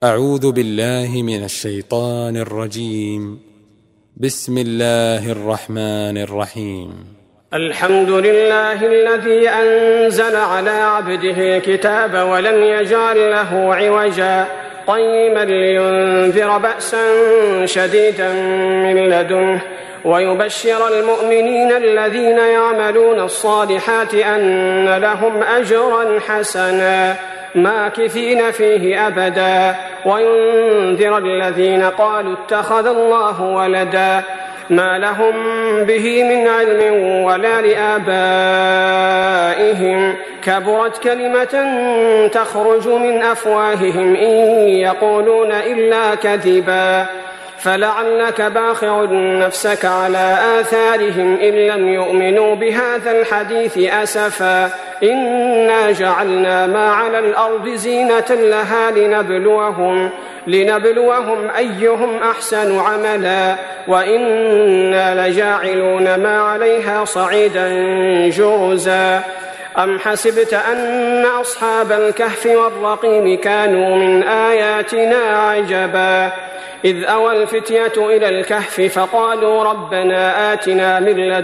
أعوذ بالله من الشيطان الرجيم. بسم الله الرحمن الرحيم. الحمد لله الذي أنزل على عبده الكتاب ولم يجعل له عوجا قيما لينذر بأسا شديدا من لدنه ويبشر المؤمنين الذين يعملون الصالحات أن لهم أجرا حسنا ماكثين فيه أبدا وينذر الذين قالوا اتخذ الله ولدا ما لهم به من علم ولا لآبائهم كبرت كلمة تخرج من أفواههم إن يقولون إلا كذبا فلعلك باخع نفسك على آثارهم إن لم يؤمنوا بهذا الحديث أسفا إنا جعلنا ما على الأرض زينة لها لنبلوهم أيهم أحسن عملا وإنا لجاعلون ما عليها صعيدا جرزا أم حسبت أن أصحاب الكهف والرقيم كانوا من آياتنا عجبا إذ أوى الفتية إلى الكهف فقالوا ربنا آتنا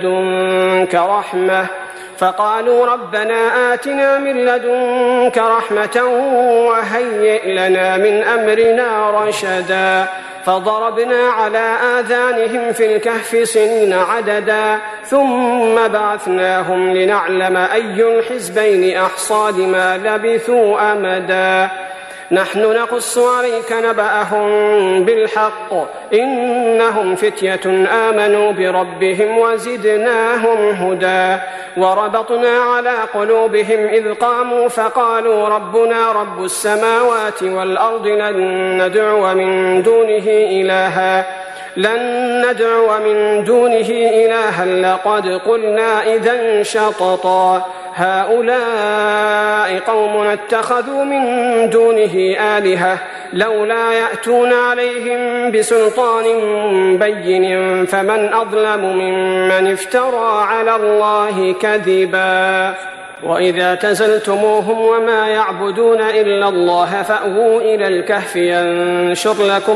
من لدنك رحمة وهيئ لنا من أمرنا رشدا فضربنا على آذانهم في الكهف سنين عددا ثم بعثناهم لنعلم أي الحزبين أحصى لما لبثوا أمدا نحن نقص عليك نبأهم بالحق إنهم فتية آمنوا بربهم وزدناهم هدى وربطنا على قلوبهم إذ قاموا فقالوا ربنا رب السماوات والأرض لن ندعو من دونه إلها لقد قلنا إذا شططا هؤلاء قوم اتخذوا من دونه آلهة لولا يأتون عليهم بسلطان بين فمن أظلم ممن افترى على الله كذبا وإذا اعتزلتموهم وما يعبدون إلا الله فأووا إلى الكهف ينشر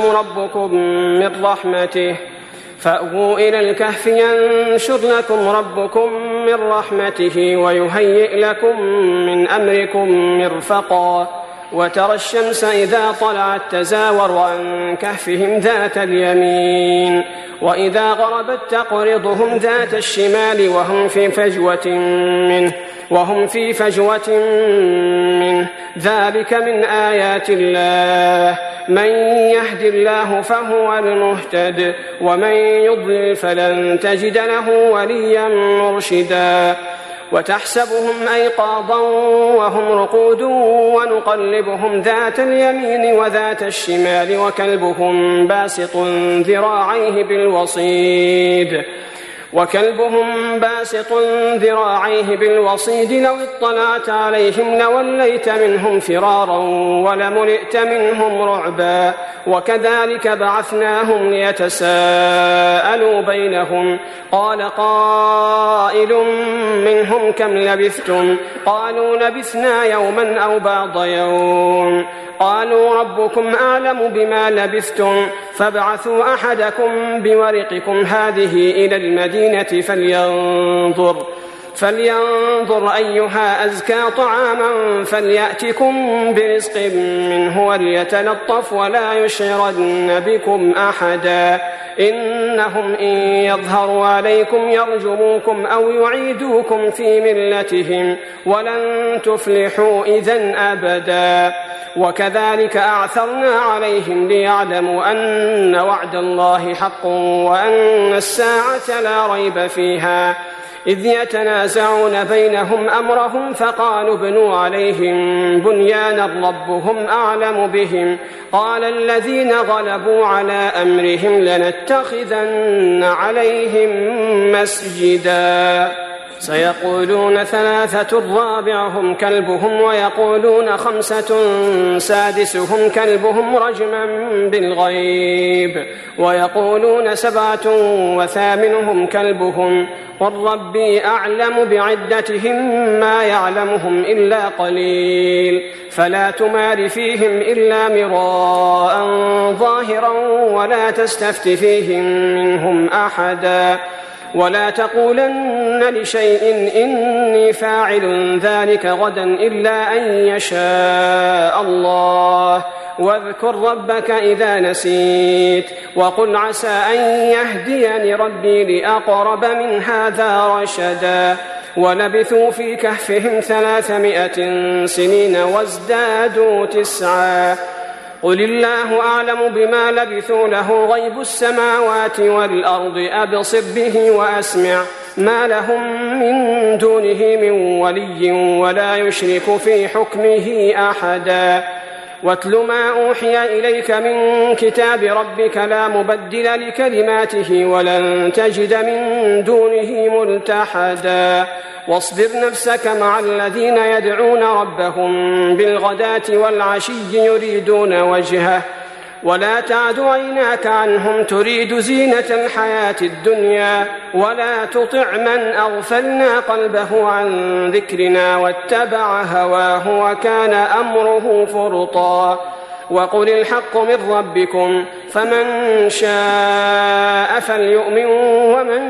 لكم ربكم من رحمته ويهيئ لكم من أمركم مرفقا وترى الشمس إذا طلعت تزاور عن كهفهم ذات اليمين وإذا غربت تقرضهم ذات الشمال وهم في فجوة منه ذلك من آيات الله من يهد الله فهو المهتد ومن يضلل فلن تجد له وليا مرشدا وتحسبهم أيقاظا وهم رقود ونقلبهم ذات اليمين وذات الشمال وكلبهم باسط ذراعيه بالوصيد لو اطلعت عليهم لوليت منهم فرارا ولملئت منهم رعبا وكذلك بعثناهم ليتساءلوا بينهم قال قائل منهم كم لبثتم قالوا لبثنا يوما أو بعض يوم قالوا ربكم أعلم بما لبثتم فابعثوا أحدكم بورقكم هذه إلى المدينة فلينظر أيها أزكى طعاما فليأتكم برزق منه وليتلطف ولا يشعرن بكم أحدا إنهم إن يظهروا عليكم يرجموكم أو يعيدوكم في ملتهم ولن تفلحوا إذن أبدا وكذلك أعثرنا عليهم ليعلموا أن وعد الله حق وأن الساعة لا ريب فيها إذ يتنازعون بينهم أمرهم فقالوا ابنوا عليهم بنيانا ربهم أعلم بهم قال الذين غلبوا على أمرهم لنتخذن عليهم مسجدا. سيقولون 3 رابعهم كلبهم ويقولون 5 سادسهم كلبهم رجما بالغيب ويقولون 7 وثامنهم كلبهم قل ربي أعلم بعدتهم ما يعلمهم إلا قليل فلا تمار فيهم إلا مراء ظاهرا ولا تستفت فيهم منهم أحدا ولا تقولن لشيء إني فاعل ذلك غدا إلا أن يشاء الله واذكر ربك إذا نسيت وقل عسى أن يهديني ربي لأقرب من هذا رشدا ولبثوا في كهفهم 300 سنين وازدادوا 9 قل الله أعلم بما لبثوا له غيب السماوات والأرض أبصر به وأسمع ما لهم من دونه من ولي ولا يشرك في حكمه أحدا واتل ما أوحي إليك من كتاب ربك لا مبدل لكلماته ولن تجد من دونه ملتحدا واصبر نفسك مع الذين يدعون ربهم بالغداة والعشي يريدون وجهه ولا تعد عيناك عنهم تريد زينة الحياة الدنيا ولا تطع من أغفلنا قلبه عن ذكرنا واتبع هواه وكان أمره فرطا وقل الحق من ربكم فمن شاء فليؤمن ومن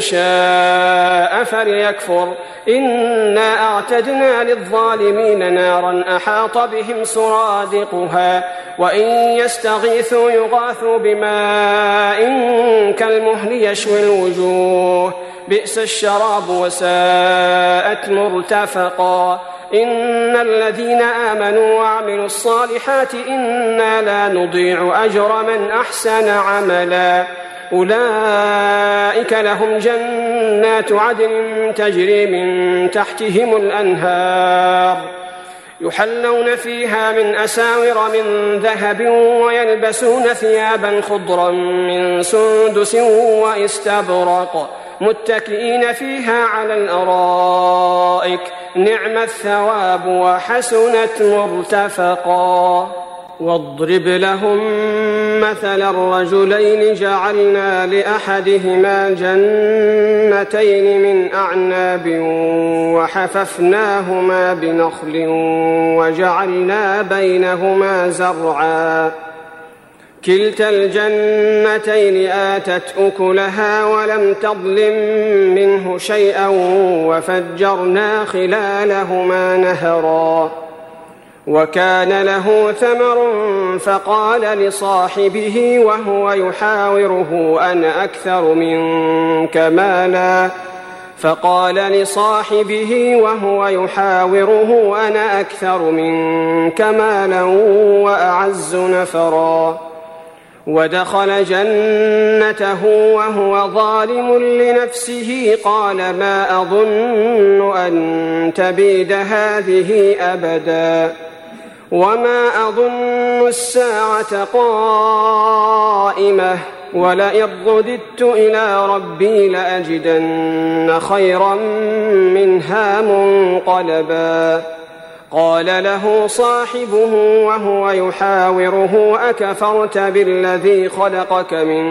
شاء فليكفر إنا أعتدنا للظالمين نارا أحاط بهم سرادقها وإن يستغيثوا يغاثوا بماء كالمهل يشوي الوجوه بئس الشراب وساءت مرتفقا إن الذين آمنوا وعملوا الصالحات إنا لا نضيع أجر من أحسن عملا أولئك لهم جنات عدن تجري من تحتهم الأنهار يحلون فيها من أساور من ذهب ويلبسون ثيابا خضرا من سندس واستبرق متكئين فيها على الأرائك نعم الثواب وحسنت مرتفقا واضرب لهم مثل الرجلين جعلنا لأحدهما جنتين من أعناب وحففناهما بنخل وجعلنا بينهما زرعا كلتا الجنتين آتت أكلها ولم تظلم منه شيئا وفجرنا خلالهما نهرا وكان له ثمر فقال لصاحبه وهو يحاوره أنا أكثر منك مالا وأعز نفرا ودخل جنته وهو ظالم لنفسه قال ما أظن أن تبيد هذه أبدا وما أظن الساعة قائمة ولئن رددت إلى ربي لأجدن خيرا منها منقلبا قال له صاحبه وهو يحاوره أكفرت بالذي خلقك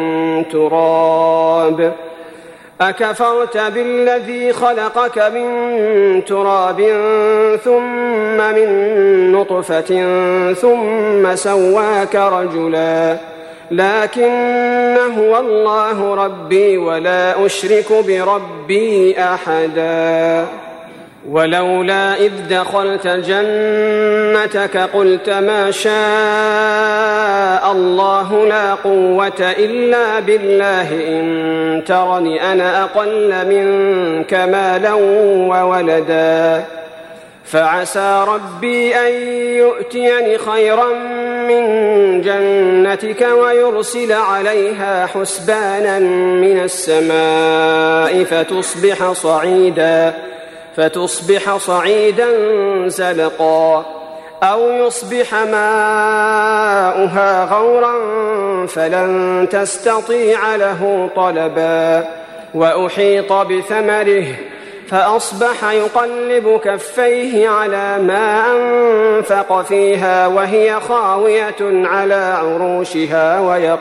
من تراب ثم من نطفة ثم سواك رجلا لكن هو الله ربي ولا أشرك بربي أحدا ولولا إذ دخلت جنتك قلت ما شاء الله لا قوة إلا بالله إن ترني أنا أقل منك مالا وولدا فعسى ربي أن يؤتيني خيرا من جنتك ويرسل عليها حسبانا من السماء فتصبح صعيدا زلقا أو يصبح ماؤها غورا فلن تستطيع له طلبا وأحيط بثمره فأصبح يقلب كفيه على ما أنفق فيها وهي خاوية على عروشها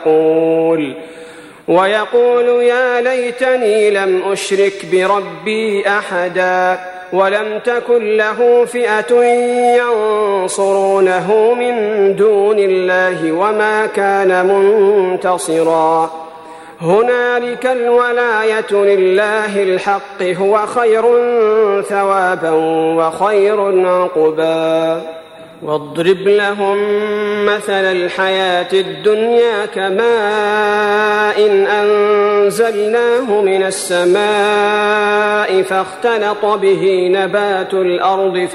ويقول يا ليتني لم أشرك بربي أحدا ولم تكن له فئة ينصرونه من دون الله وما كان منتصرا هنالك الولاية لله الحق هو خير ثوابا وخير عقبا واضرب لهم مثل الحياة الدنيا كماء أنزلناه من السماء فاختلط به نبات الأرض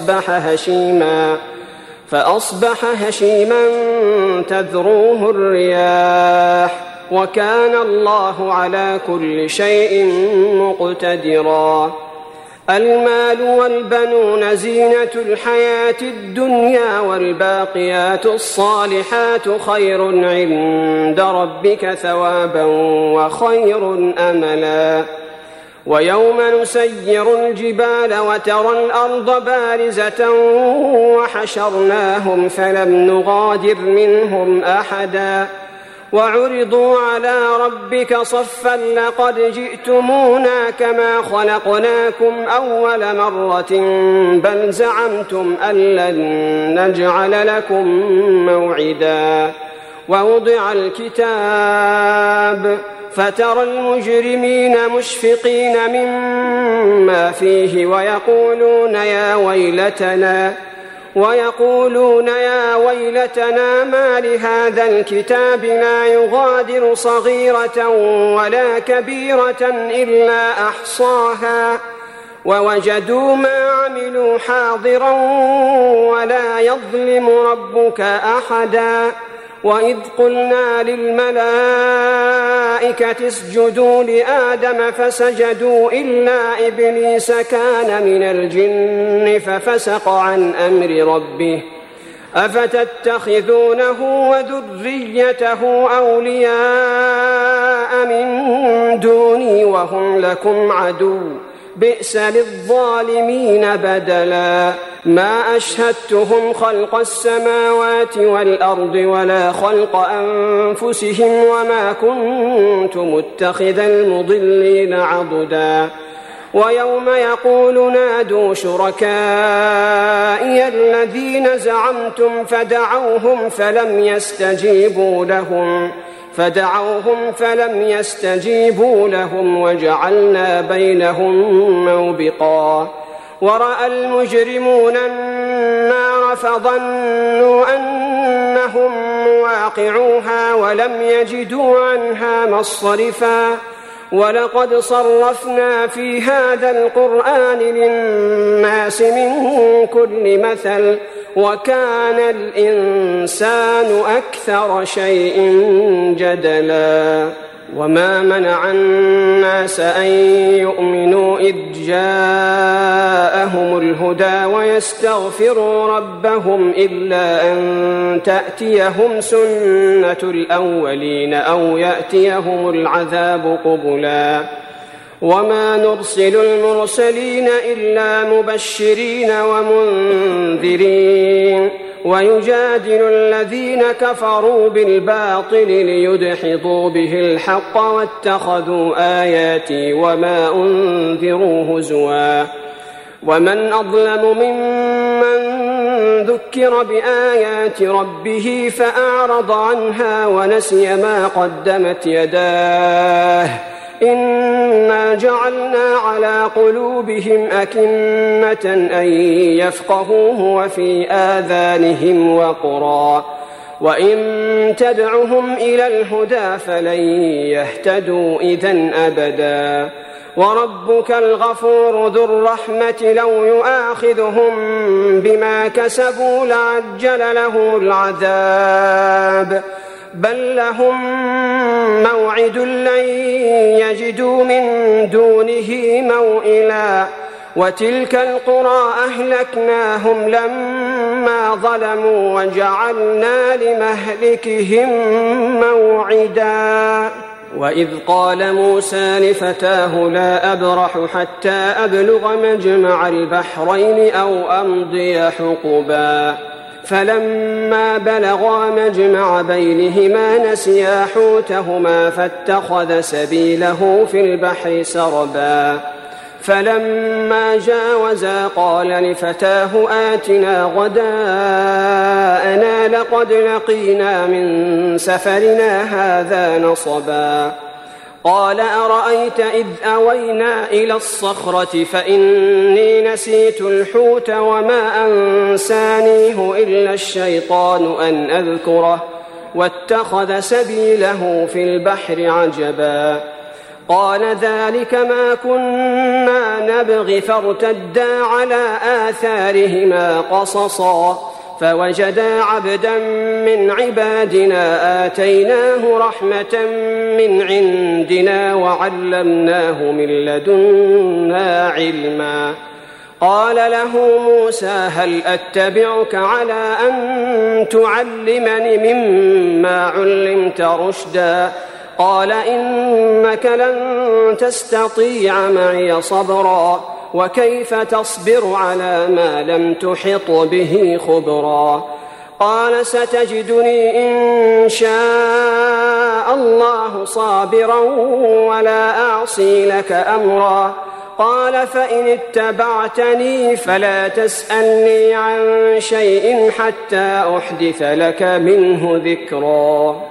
فأصبح هشيما تذروه الرياح وكان الله على كل شيء مقتدرا المال والبنون زينة الحياة الدنيا والباقيات الصالحات خير عند ربك ثوابا وخير أملا ويوم نسير الجبال وترى الأرض بارزة وحشرناهم فلم نغادر منهم أحدا وعرضوا على ربك صفا لقد جئتمونا كما خلقناكم أول مرة بل زعمتم أن لن نجعل لكم موعدا ووضع الكتاب فترى المجرمين مشفقين مما فيه ويقولون يا ويلتنا ما لهذا الكتاب لا يغادر صغيرة ولا كبيرة إلا أحصاها ووجدوا ما عملوا حاضرا ولا يظلم ربك أحدا وإذ قلنا للملائكة اسجدوا لآدم فسجدوا إلا إبليس كان من الجن ففسق عن أمر ربه أفتتخذونه وذريته أولياء من دوني وهم لكم عدو بئس للظالمين بدلا ما أشهدتهم خلق السماوات والأرض ولا خلق أنفسهم وما كنت متخذ المضلين عضدا ويوم يقول نادوا شركائي الذين زعمتم فدعوهم فلم يستجيبوا لهم وجعلنا بينهم موبقا ورأى المجرمون النار فظنوا أنهم مواقعوها ولم يجدوا عنها مصرفا ولقد صرفنا في هذا القرآن للناس من كل مثل وكان الإنسان أكثر شيء جدلا وما منع الناس أن يؤمنوا إذ جاءهم الهدى ويستغفروا ربهم إلا أن تأتيهم سنة الأولين أو يأتيهم العذاب قبلا وما نرسل المرسلين إلا مبشرين ومنذرين ويجادل الذين كفروا بالباطل ليدحضوا به الحق واتخذوا آياتي وما أنذروا هزوا ومن أظلم ممن ذكر بآيات ربه فأعرض عنها ونسي ما قدمت يداه إنا جعلنا على قلوبهم أكنة أن يفقهوه وفي آذانهم وقرا وإن تدعهم إلى الهدى فلن يهتدوا إذن أبدا وربك الغفور ذو الرحمة لو يؤاخذهم بما كسبوا لعجل لهم العذاب بل لهم موعد لن يجدوا من دونه موئلا وتلك القرى أهلكناهم لما ظلموا وجعلنا لمهلكهم موعدا وإذ قال موسى لفتاه لا أبرح حتى أبلغ مجمع البحرين أو أمضي حقبا فلما بلغا مجمع بينهما نسيا حوتهما فاتخذ سبيله في البحر سربا فلما جاوزا قال لفتاه آتنا غداءنا لقد لقينا من سفرنا هذا نصبا قال أرأيت إذ أوينا إلى الصخرة فإني نسيت الحوت وما أنسانيه إلا الشيطان أن أذكره واتخذ سبيله في البحر عجبا قال ذلك ما كنا نبغي فارتدا على آثارهما قصصا فوجدا عبدا من عبادنا آتيناه رحمة من عندنا وعلمناه من لدنا علما قال له موسى هل أتبعك على أن تعلمني مما علمت رشدا قال إنك لن تستطيع معي صبرا وكيف تصبر على ما لم تحط به خبرا قال ستجدني إن شاء الله صابرا ولا أعصي لك أمرا قال فإن اتبعتني فلا تسألني عن شيء حتى أحدث لك منه ذكرا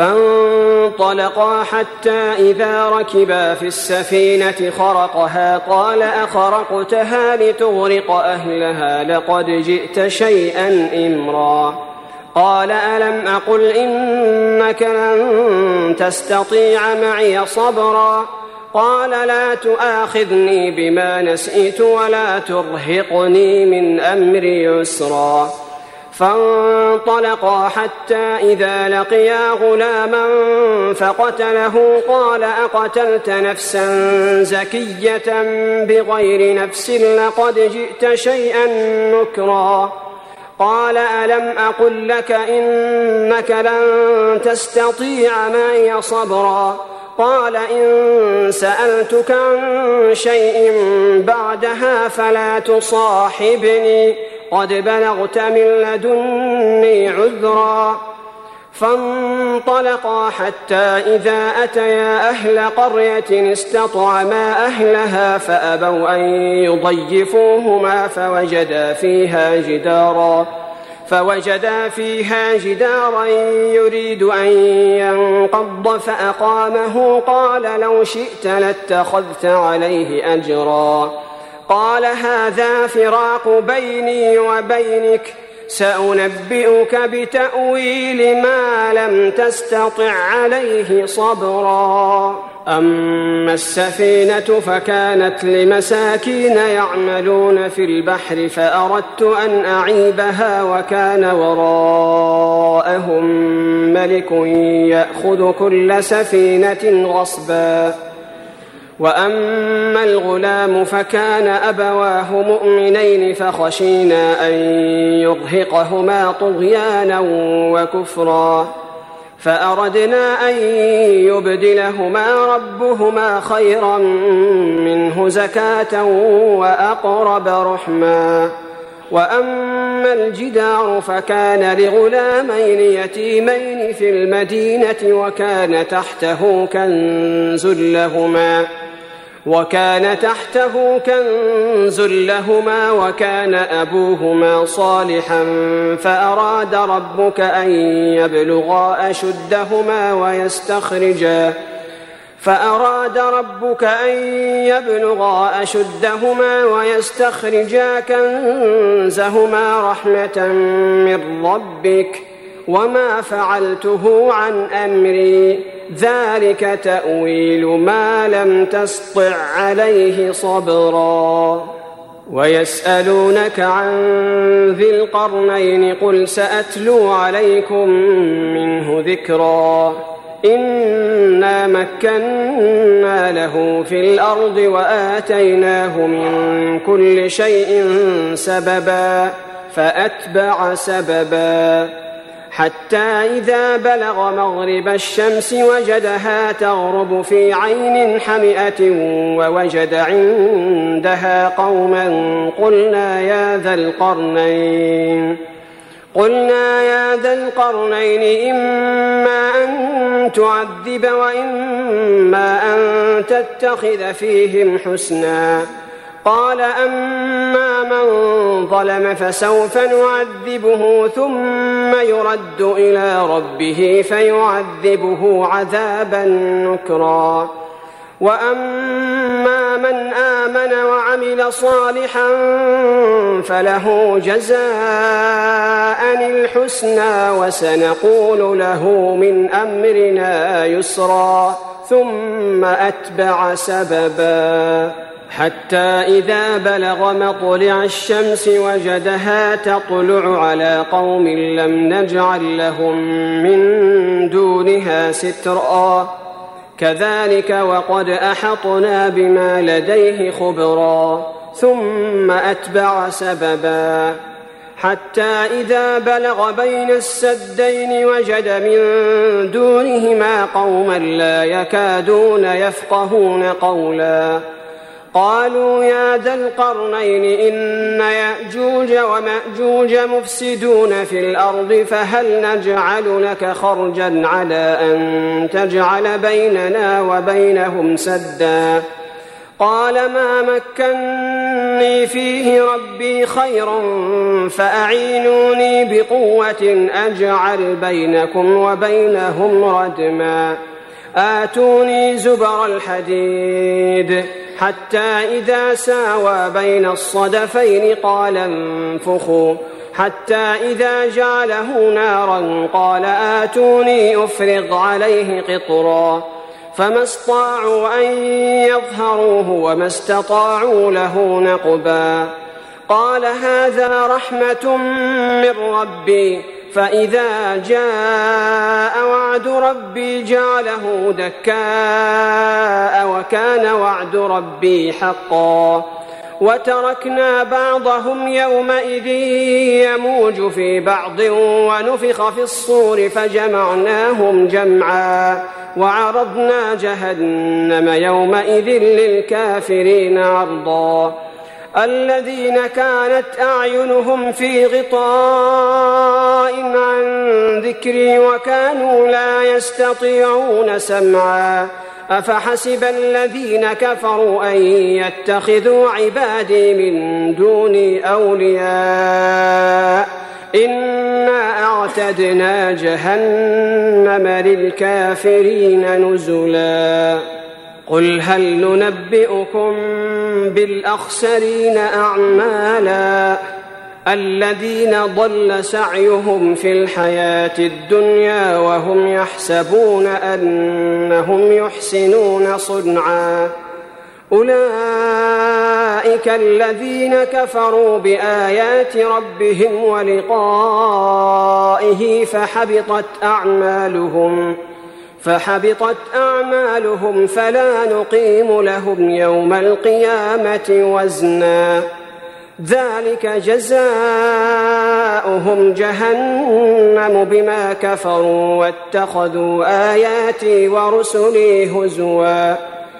فانطلقا حتى إذا ركبا في السفينة خرقها قال أخرقتها لتغرق أهلها لقد جئت شيئا إمرا قال ألم أقل إنك لن تستطيع معي صبرا قال لا تؤاخذني بما نسيت ولا ترهقني من أمري يسرا فانطلقا حتى إذا لقيا غلاما فقتله قال أقتلت نفسا زكية بغير نفس لقد جئت شيئا نكرا قال ألم أقل لك إنك لن تستطيع معي صبرا قال إن سألتك عن شيء بعدها فلا تصاحبني قد بلغت من لدني عذرا فانطلقا حتى إذا أتيا أهل قرية استطعما أهلها فأبوا أن يضيفوهما فوجدا فيها جدارا يريد أن ينقض فأقامه قال لو شئت لاتخذت عليه أجرا قال هذا فراق بيني وبينك سأنبئك بتأويل ما لم تستطع عليه صبرا أما السفينة فكانت لمساكين يعملون في البحر فأردت أن أعيبها وكان وراءهم ملك يأخذ كل سفينة غصبا وأما الغلام فكان أبواه مؤمنين فخشينا أن يرهقهما طغيانا وكفرا فأردنا أن يبدلهما ربهما خيرا منه زكاة وأقرب رحما وأما الجدار فكان لغلامين يتيمين في المدينة وكان تحته كنز لهما وكان أبوهما صالحا فأراد ربك أن يبلغا أشدهما ويستخرجا كنزهما رحمة من ربك وما فعلته عن أمري ذلك تأويل ما لم تسطع عليه صبرا ويسألونك عن ذي القرنين قل سأتلو عليكم منه ذكرا إنا مكنا له في الأرض وآتيناه من كل شيء سببا فأتبع سببا حتى إذا بلغ مغرب الشمس وجدها تغرب في عين حمئة ووجد عندها قوما قلنا يا ذا القرنين إما أن تعذب وإما أن تتخذ فيهم حسنا. قال أما من ظلم فسوف نعذبه ثم يرد إلى ربه فيعذبه عذابا نكرا. وأما من آمن وعمل صالحا فله جزاء الحسنى وسنقول له من أمرنا يسرا. ثم أتبع سببا حتى إذا بلغ مطلع الشمس وجدها تطلع على قوم لم نجعل لهم من دونها سترا كذلك وقد أحطنا بما لديه خبرا. ثم أتبع سببا حتى إذا بلغ بين السدين وجد من دونهما قوما لا يكادون يفقهون قولا. قالوا يا ذا القرنين إن يأجوج ومأجوج مفسدون في الأرض فهل نجعل لك خرجا على أن تجعل بيننا وبينهم سدا. قال ما مكني فيه ربي خير فأعينوني بقوة أجعل بينكم وبينهم ردما. آتوني زبر الحديد حتى إذا ساوى بين الصدفين قال انفخوا حتى إذا جعله نارا قال آتوني أفرغ عليه قطرا. فما استطاعوا أن يظهروه وما استطاعوا له نقبا. قال هذا رحمة من ربي فإذا جاء وعد ربي جعله دكاء وكان وعد ربي حقا. وتركنا بعضهم يومئذ يموج في بعض ونفخ في الصور فجمعناهم جمعا وعرضنا جهنم يومئذ للكافرين عرضا. الذين كانت أعينهم في غطاء عن ذكري وكانوا لا يستطيعون سمعا. أفحسب الذين كفروا أن يتخذوا عبادي من دوني أولياء إنا أعتدنا جهنم للكافرين نزلا. قل هل ننبئكم بالأخسرين أعمالا الذين ضل سعيهم في الحياة الدنيا وهم يحسبون أنهم يحسنون صنعا. أولئك الذين كفروا بآيات ربهم ولقائه فحبطت أعمالهم فلا نقيم لهم يوم القيامة وزنا. ذلك جزاؤهم جهنم بما كفروا واتخذوا آياتي ورسلي هزوا.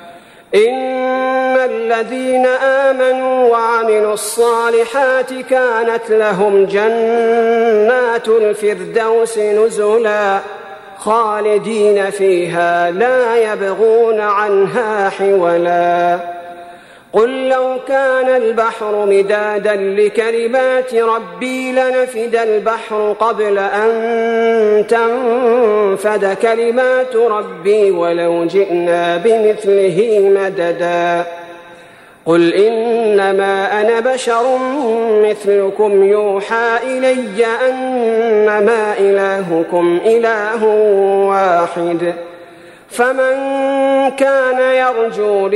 إن الذين آمنوا وعملوا الصالحات كانت لهم جنات الفردوس نزلا خالدين فيها لا يبغون عنها حولا. قل لو كان البحر مدادا لكلمات ربي لنفد البحر قبل أن تنفد كلمات ربي ولو جئنا بمثله مددا. قل إنما أنا بشر مثلكم يوحى إلي أنما إلهكم إله واحد فمن كان يرجو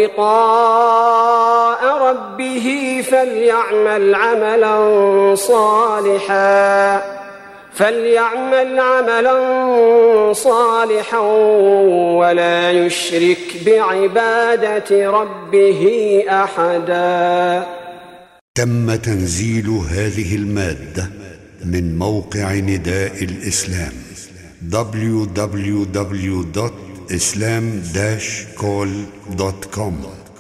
لقاء ربه فليعمل عملا صالحا ولا يشرك بعبادة ربه أحدا. تم تنزيل هذه المادة من موقع نداء الإسلام www.islam-call.com